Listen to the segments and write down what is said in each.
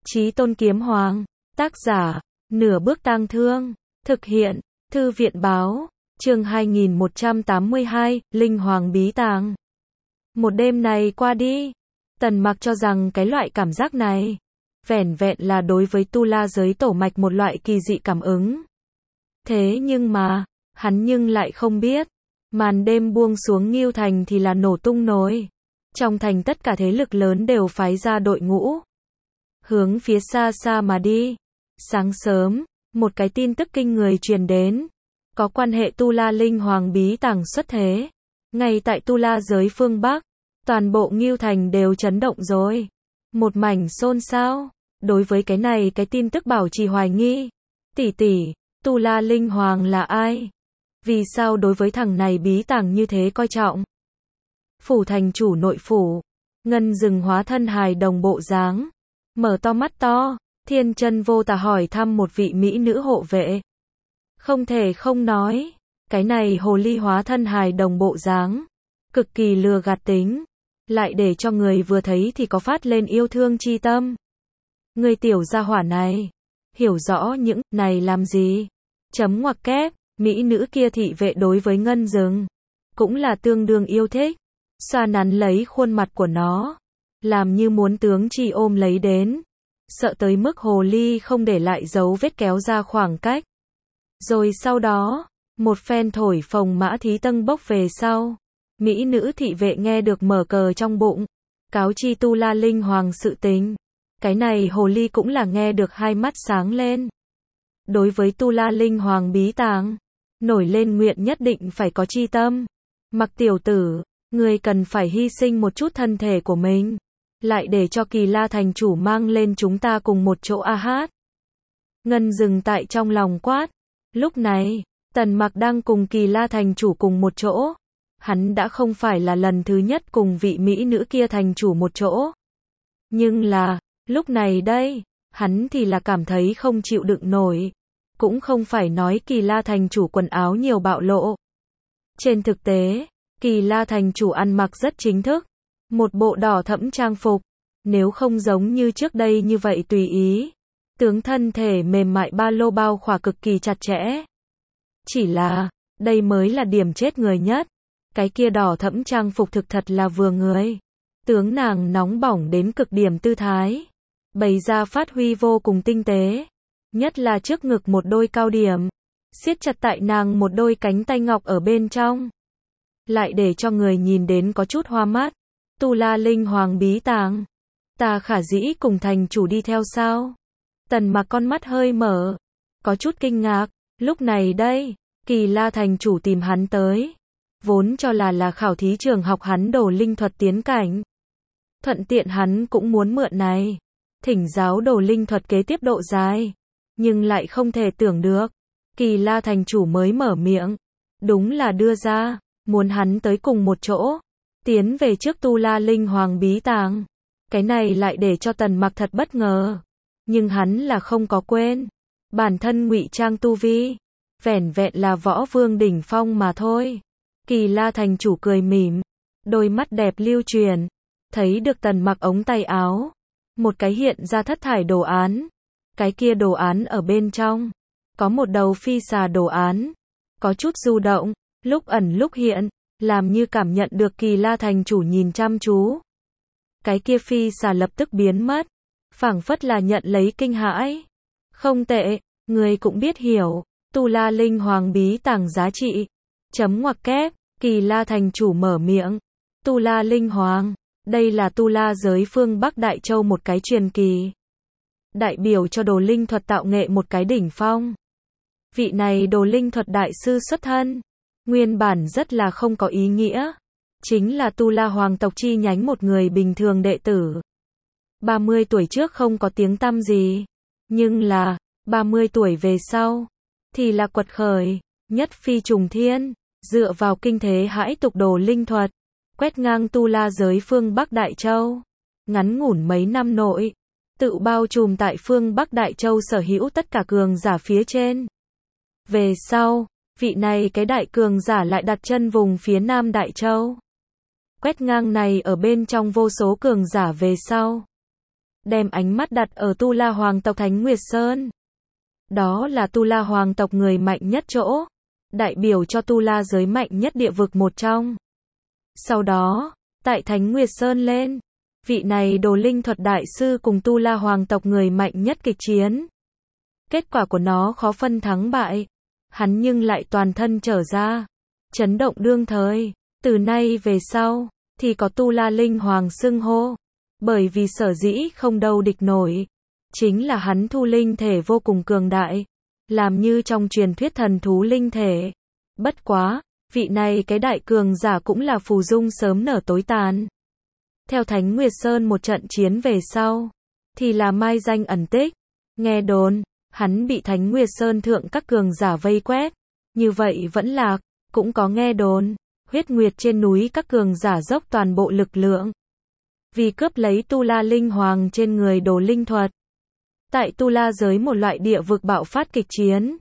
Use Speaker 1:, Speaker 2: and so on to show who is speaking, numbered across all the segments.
Speaker 1: Chí Tôn Kiếm Hoàng. Tác giả, Nửa Bước Tang Thương. Thực hiện, Thư viện báo. Chương 2182, Linh Hoàng Bí Tàng. Một đêm này qua đi, Tần Mặc cho rằng cái loại cảm giác này, vẻn vẹn là đối với tu la giới tổ mạch một loại kỳ dị cảm ứng. Thế nhưng mà, hắn nhưng lại không biết, màn đêm buông xuống Ngưu Thành thì là nổ tung nổi. Trong thành tất cả thế lực lớn đều phái ra đội ngũ, hướng phía xa xa mà đi. Sáng sớm, một cái tin tức kinh người truyền đến, có quan hệ Tu La Linh Hoàng Bí Tàng xuất thế. Ngay tại Tu La giới phương Bắc, toàn bộ Ngưu Thành đều chấn động rồi. Một mảnh xôn xao. Đối với cái này cái tin tức bảo trì hoài nghi. Tỷ tỷ, Tu La Linh Hoàng là ai? Vì sao đối với thằng này bí tàng như thế coi trọng? Phủ thành chủ nội phủ, Ngân Dừng hóa thân hài đồng bộ dáng, mở to mắt to, thiên chân vô tà hỏi thăm một vị mỹ nữ hộ vệ. Không thể không nói, cái này hồ ly hóa thân hài đồng bộ dáng, cực kỳ lừa gạt tính, lại để cho người vừa thấy thì có phát lên yêu thương chi tâm. Người tiểu gia hỏa này, hiểu rõ những này làm gì? Chấm ngoặc kép, mỹ nữ kia thị vệ đối với Ngân Dừng, cũng là tương đương yêu thích, xoa nắn lấy khuôn mặt của nó, làm như muốn tướng chi ôm lấy đến, sợ tới mức hồ ly không để lại dấu vết kéo ra khoảng cách. Rồi sau đó, một phen thổi phồng mã thí tâng bốc về sau, mỹ nữ thị vệ nghe được mở cờ trong bụng, cáo chi Tu La Linh Hoàng sự tình. Cái này hồ ly cũng là nghe được hai mắt sáng lên. Đối với Tu La Linh Hoàng bí tàng, nổi lên nguyện nhất định phải có chi tâm. Mặc tiểu tử, người cần phải hy sinh một chút thân thể của mình, lại để cho Kỳ La thành chủ mang lên chúng ta cùng một chỗ a hát. Ngân Dừng tại trong lòng quát. Lúc này, Tần Mặc đang cùng Kỳ La thành chủ cùng một chỗ. Hắn đã không phải là lần thứ nhất cùng vị mỹ nữ kia thành chủ một chỗ. Nhưng là, lúc này đây, hắn thì là cảm thấy không chịu đựng nổi. Cũng không phải nói Kỳ La thành chủ quần áo nhiều bạo lộ. Trên thực tế, Kỳ La thành chủ ăn mặc rất chính thức. Một bộ đỏ thẫm trang phục. Nếu không giống như trước đây như vậy tùy ý. Tướng thân thể mềm mại ba lô bao khỏa cực kỳ chặt chẽ. Chỉ là, đây mới là điểm chết người nhất. Cái kia đỏ thẫm trang phục thực thật là vừa người. Tướng nàng nóng bỏng đến cực điểm tư thái. Bày ra phát huy vô cùng tinh tế. Nhất là trước ngực một đôi cao điểm. Siết chặt tại nàng một đôi cánh tay ngọc ở bên trong. Lại để cho người nhìn đến có chút hoa mắt. Tu La Linh Hoàng bí tàng. Ta khả dĩ cùng thành chủ đi theo sao? Tần Mặc con mắt hơi mở. Có chút kinh ngạc. Lúc này đây, Kỳ La thành chủ tìm hắn tới. Vốn cho là khảo thí trường học hắn đồ linh thuật tiến cảnh. Thuận tiện hắn cũng muốn mượn này. Thỉnh giáo đồ linh thuật kế tiếp độ dài. Nhưng lại không thể tưởng được. Kỳ La thành chủ mới mở miệng. Đúng là đưa ra. Muốn hắn tới cùng một chỗ. Tiến về trước Tu La Linh Hoàng bí tàng. Cái này lại để cho Tần Mặc thật bất ngờ. Nhưng hắn là không có quên. Bản thân ngụy trang tu vi. Vẻn vẹn là võ vương đỉnh phong mà thôi. Kỳ La thành chủ cười mỉm. Đôi mắt đẹp lưu truyền. Thấy được Tần Mặc ống tay áo. Một cái hiện ra thất thải đồ án. Cái kia đồ án ở bên trong. Có một đầu phi xà đồ án. Có chút du động. Lúc ẩn lúc hiện. Làm như cảm nhận được Kỳ La thành chủ nhìn chăm chú. Cái kia phi xà lập tức biến mất. Phảng phất là nhận lấy kinh hãi. Không tệ, người cũng biết hiểu. Tu La Linh Hoàng bí tàng giá trị. Chấm ngoặc kép, Kỳ La thành chủ mở miệng. Tu La Linh Hoàng, đây là Tu La giới phương Bắc Đại Châu một cái truyền kỳ. Đại biểu cho đồ linh thuật tạo nghệ một cái đỉnh phong. Vị này đồ linh thuật đại sư xuất thân. Nguyên bản rất là không có ý nghĩa. Chính là Tu La hoàng tộc chi nhánh một người bình thường đệ tử. 30 tuổi trước không có tiếng tăm gì. Nhưng là, 30 tuổi về sau, thì là quật khởi, nhất phi trùng thiên, dựa vào kinh thế hãi tục đồ linh thuật, quét ngang Tu La giới phương Bắc Đại Châu. Ngắn ngủn mấy năm nội, tự bao trùm tại phương Bắc Đại Châu sở hữu tất cả cường giả phía trên. Về sau, vị này cái đại cường giả lại đặt chân vùng phía Nam Đại Châu. Quét ngang này ở bên trong vô số cường giả về sau. đem ánh mắt đặt ở Tu La hoàng tộc Thánh Nguyệt Sơn. Đó là Tu La hoàng tộc người mạnh nhất chỗ, đại biểu cho Tu La giới mạnh nhất địa vực một trong. Sau đó, tại Thánh Nguyệt Sơn lên, vị này Đồ Linh thuật đại sư cùng Tu La hoàng tộc người mạnh nhất kịch chiến. Kết quả của nó khó phân thắng bại, hắn nhưng lại toàn thân trở ra, chấn động đương thời. Từ nay về sau, thì có Tu La Linh Hoàng xưng hô, bởi vì sở dĩ không đâu địch nổi, chính là hắn thu linh thể vô cùng cường đại, làm như trong truyền thuyết thần thú linh thể. Bất quá, vị này cái đại cường giả cũng là phù dung sớm nở tối tàn. Theo Thánh Nguyệt Sơn một trận chiến về sau, thì là mai danh ẩn tích, nghe đồn, hắn bị Thánh Nguyệt Sơn thượng các cường giả vây quét, như vậy vẫn lạc, cũng có nghe đồn, huyết nguyệt trên núi các cường giả dốc toàn bộ lực lượng, vì cướp lấy Tu La Linh Hoàng trên người Đồ Linh thuật. Tại Tu La giới một loại địa vực bạo phát kịch chiến.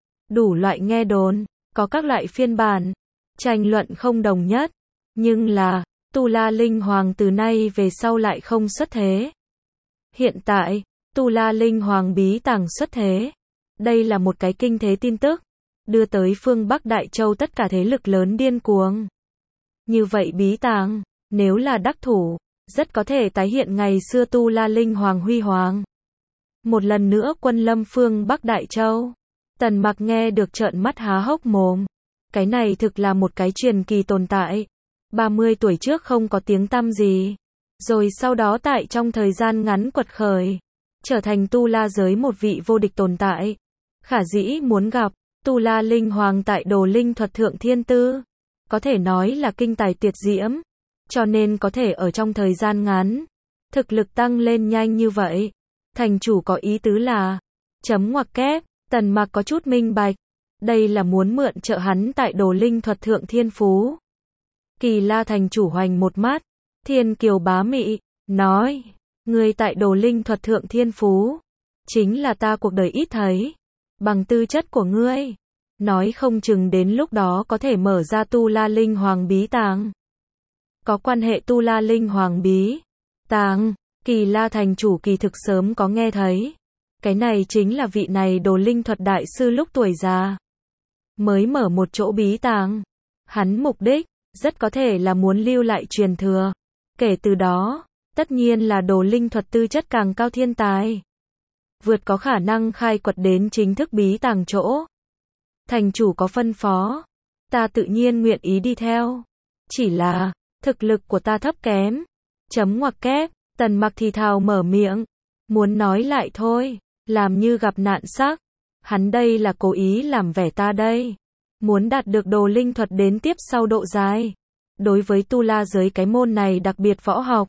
Speaker 1: Đủ loại nghe đồn, có các loại phiên bản, tranh luận không đồng nhất, nhưng là, Tu La Linh Hoàng từ nay về sau lại không xuất thế. Hiện tại, Tu La Linh Hoàng bí tàng xuất thế. Đây là một cái kinh thế tin tức, đưa tới phương Bắc Đại Châu tất cả thế lực lớn điên cuồng. Như vậy bí tàng, nếu là đắc thủ, rất có thể tái hiện ngày xưa Tu La Linh Hoàng huy hoàng. Một lần nữa quân lâm phương Bắc Đại Châu. Tần Mặc nghe được trợn mắt há hốc mồm. Cái này thực là một cái truyền kỳ tồn tại. 30 tuổi trước không có tiếng tăm gì. Rồi sau đó tại trong thời gian ngắn quật khởi, trở thành Tu La giới một vị vô địch tồn tại. Khả dĩ muốn gặp, Tu La Linh Hoàng tại Đồ Linh thuật thượng thiên tư. Có thể nói là kinh tài tuyệt diễm. Cho nên có thể ở trong thời gian ngắn, thực lực tăng lên nhanh như vậy. Thành chủ có ý tứ là, chấm ngoặc kép, Tần Mặc có chút minh bạch. Đây là muốn mượn trợ hắn tại Đồ Linh thuật thượng thiên phú. Kỳ La thành chủ hoành một mắt, thiên kiều bá mị, nói, người tại Đồ Linh thuật thượng thiên phú, chính là ta cuộc đời ít thấy. Bằng tư chất của ngươi, nói không chừng đến lúc đó có thể mở ra Tu La Linh Hoàng bí tàng. Có quan hệ Tu La Linh Hoàng bí tàng, Kỳ La thành chủ kỳ thực sớm có nghe thấy. Cái này chính là vị này Đồ Linh thuật đại sư lúc tuổi già mới mở một chỗ bí tàng. Hắn mục đích rất có thể là muốn lưu lại truyền thừa. Kể từ đó, tất nhiên là Đồ Linh thuật tư chất càng cao thiên tài, vượt có khả năng khai quật đến chính thức bí tàng chỗ. Thành chủ có phân phó, ta tự nhiên nguyện ý đi theo. Chỉ là, thực lực của ta thấp kém. Chấm ngoặc kép, Tần Mặc thì thào mở miệng, muốn nói lại thôi, làm như gặp nạn sắc. Hắn đây là cố ý làm vẻ ta đây. Muốn đạt được Đồ Linh thuật đến tiếp sau độ dài. Đối với Tu La giới cái môn này đặc biệt võ học,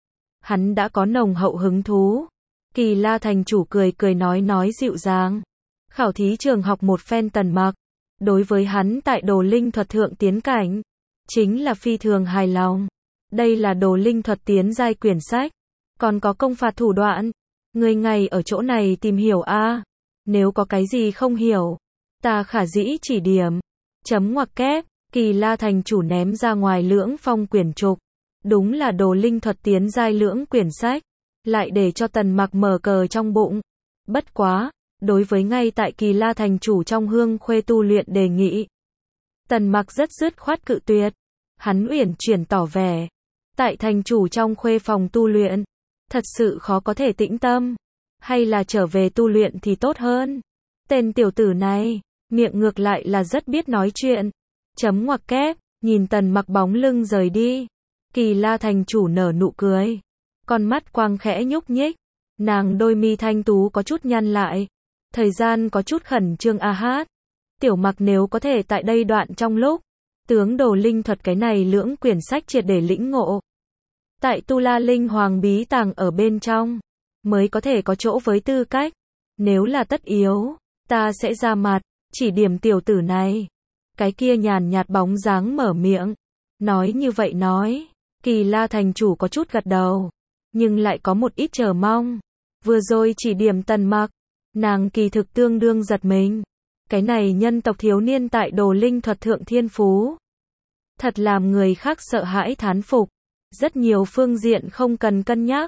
Speaker 1: hắn đã có nồng hậu hứng thú. Kỳ La thành chủ cười cười nói dịu dàng. Khảo thí trường học một phen Tần Mặc. Đối với hắn tại Đồ Linh thuật thượng tiến cảnh, chính là phi thường hài lòng. Đây là Đồ Linh thuật tiến giai quyển sách. Còn có công phạt thủ đoạn. Người ngày ở chỗ này tìm hiểu a. Nếu có cái gì không hiểu, ta khả dĩ chỉ điểm. Chấm ngoặc kép, Kỳ La thành chủ ném ra ngoài lưỡng phong quyển trục. Đúng là Đồ Linh thuật tiến giai lưỡng quyển sách. Lại để cho Tần Mặc mở cờ trong bụng. Bất quá, đối với ngay tại Kỳ La thành chủ trong hương khuê tu luyện đề nghị, Tần Mặc rất dứt khoát cự tuyệt. Hắn uyển chuyển tỏ vẻ, tại thành chủ trong khuê phòng tu luyện, thật sự khó có thể tĩnh tâm. Hay là trở về tu luyện thì tốt hơn. Tên tiểu tử này, miệng ngược lại là rất biết nói chuyện. Chấm ngoặc kép, nhìn Tần Mặc bóng lưng rời đi. Kỳ La thành chủ nở nụ cười. Con mắt quang khẽ nhúc nhích. Nàng đôi mi thanh tú có chút nhăn lại. Thời gian có chút khẩn trương a hát. Tiểu Mặc nếu có thể tại đây đoạn trong lúc, tướng Đồ Linh thuật cái này lưỡng quyển sách triệt để lĩnh ngộ. Tại Tu La Linh Hoàng bí tàng ở bên trong, mới có thể có chỗ với tư cách. Nếu là tất yếu, ta sẽ ra mặt, chỉ điểm tiểu tử này. Cái kia nhàn nhạt bóng dáng mở miệng. Nói như vậy nói, Kỳ La thành chủ có chút gật đầu, nhưng lại có một ít chờ mong. Vừa rồi chỉ điểm Tần Mặc, nàng kỳ thực tương đương giật mình. Cái này nhân tộc thiếu niên tại Đồ Linh thuật thượng thiên phú, thật làm người khác sợ hãi thán phục. Rất nhiều phương diện không cần cân nhắc,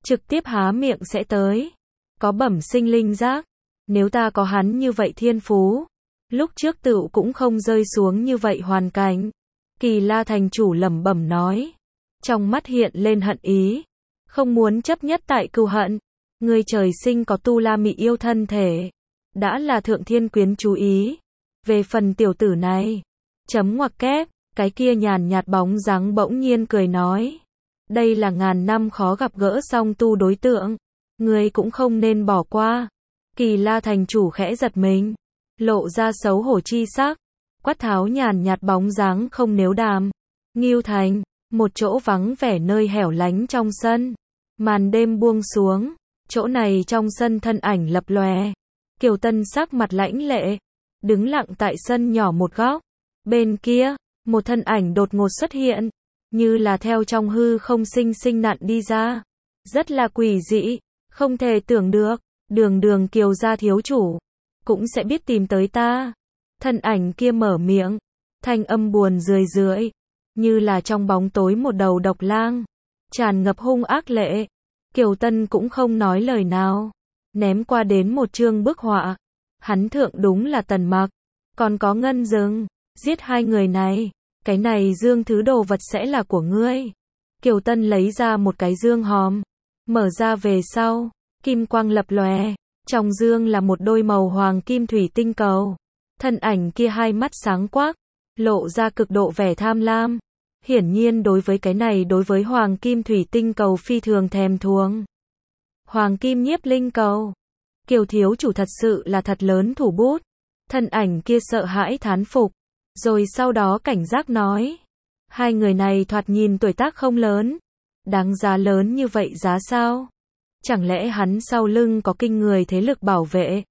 Speaker 1: trực tiếp há miệng sẽ tới. Có bẩm sinh linh giác, nếu ta có hắn như vậy thiên phú, lúc trước tựu cũng không rơi xuống như vậy hoàn cảnh. Kỳ La thành chủ lẩm bẩm nói, trong mắt hiện lên hận ý, không muốn chấp nhất tại cừu hận. Ngươi trời sinh có tu la mị yêu thân thể, đã là thượng thiên quyến chú ý. Về phần tiểu tử này, chấm ngoặc kép, cái kia nhàn nhạt bóng dáng bỗng nhiên cười nói, đây là ngàn năm khó gặp gỡ song tu đối tượng, ngươi cũng không nên bỏ qua. Kỳ La thành chủ khẽ giật mình, lộ ra xấu hổ chi sắc, quát tháo nhàn nhạt bóng dáng không nếu đàm. Ngưu Thành, một chỗ vắng vẻ nơi hẻo lánh trong sân, màn đêm buông xuống, chỗ này trong sân thân ảnh lập lòe. Kiều Tân sắc mặt lãnh lệ, đứng lặng tại sân nhỏ một góc. Bên kia, một thân ảnh đột ngột xuất hiện, như là theo trong hư không sinh sinh nặn đi ra. Rất là quỷ dị, không thể tưởng được, đường Kiều gia thiếu chủ, cũng sẽ biết tìm tới ta. Thân ảnh kia mở miệng, thanh âm buồn rười rượi, như là trong bóng tối một đầu độc lang, tràn ngập hung ác lệ. Kiều Tân cũng không nói lời nào, ném qua đến một chương bức họa. Hắn thượng đúng là Tần Mặc, còn có Ngân Dừng, giết hai người này, cái này dương thứ đồ vật sẽ là của ngươi. Kiều Tân lấy ra một cái dương hòm, mở ra về sau, kim quang lập lòe, trong dương là một đôi màu hoàng kim thủy tinh cầu. Thân ảnh kia hai mắt sáng quắc, lộ ra cực độ vẻ tham lam. Hiển nhiên đối với cái này, đối với hoàng kim thủy tinh cầu phi thường thèm thuồng. Hoàng kim nhiếp linh cầu, Kiều thiếu chủ thật sự là thật lớn thủ bút. Thân ảnh kia sợ hãi thán phục, rồi sau đó cảnh giác nói, hai người này thoạt nhìn tuổi tác không lớn, đáng giá lớn như vậy giá sao? Chẳng lẽ hắn sau lưng có kinh người thế lực bảo vệ?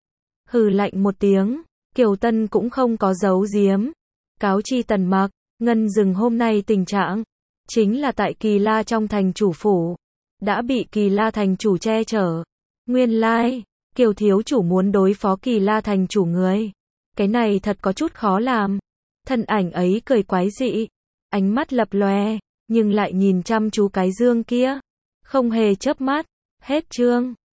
Speaker 1: Hừ lạnh một tiếng, Kiều Tân cũng không có giấu giếm, cáo chi Tần Mặc, Ngân Dừng hôm nay tình trạng, chính là tại Kỳ La trong thành chủ phủ, đã bị Kỳ La thành chủ che chở. Nguyên lai, Kiều thiếu chủ muốn đối phó Kỳ La thành chủ người, cái này thật có chút khó làm. Thân ảnh ấy cười quái dị, ánh mắt lập lòe, nhưng lại nhìn chăm chú cái dương kia, không hề chớp mắt. Hết chương.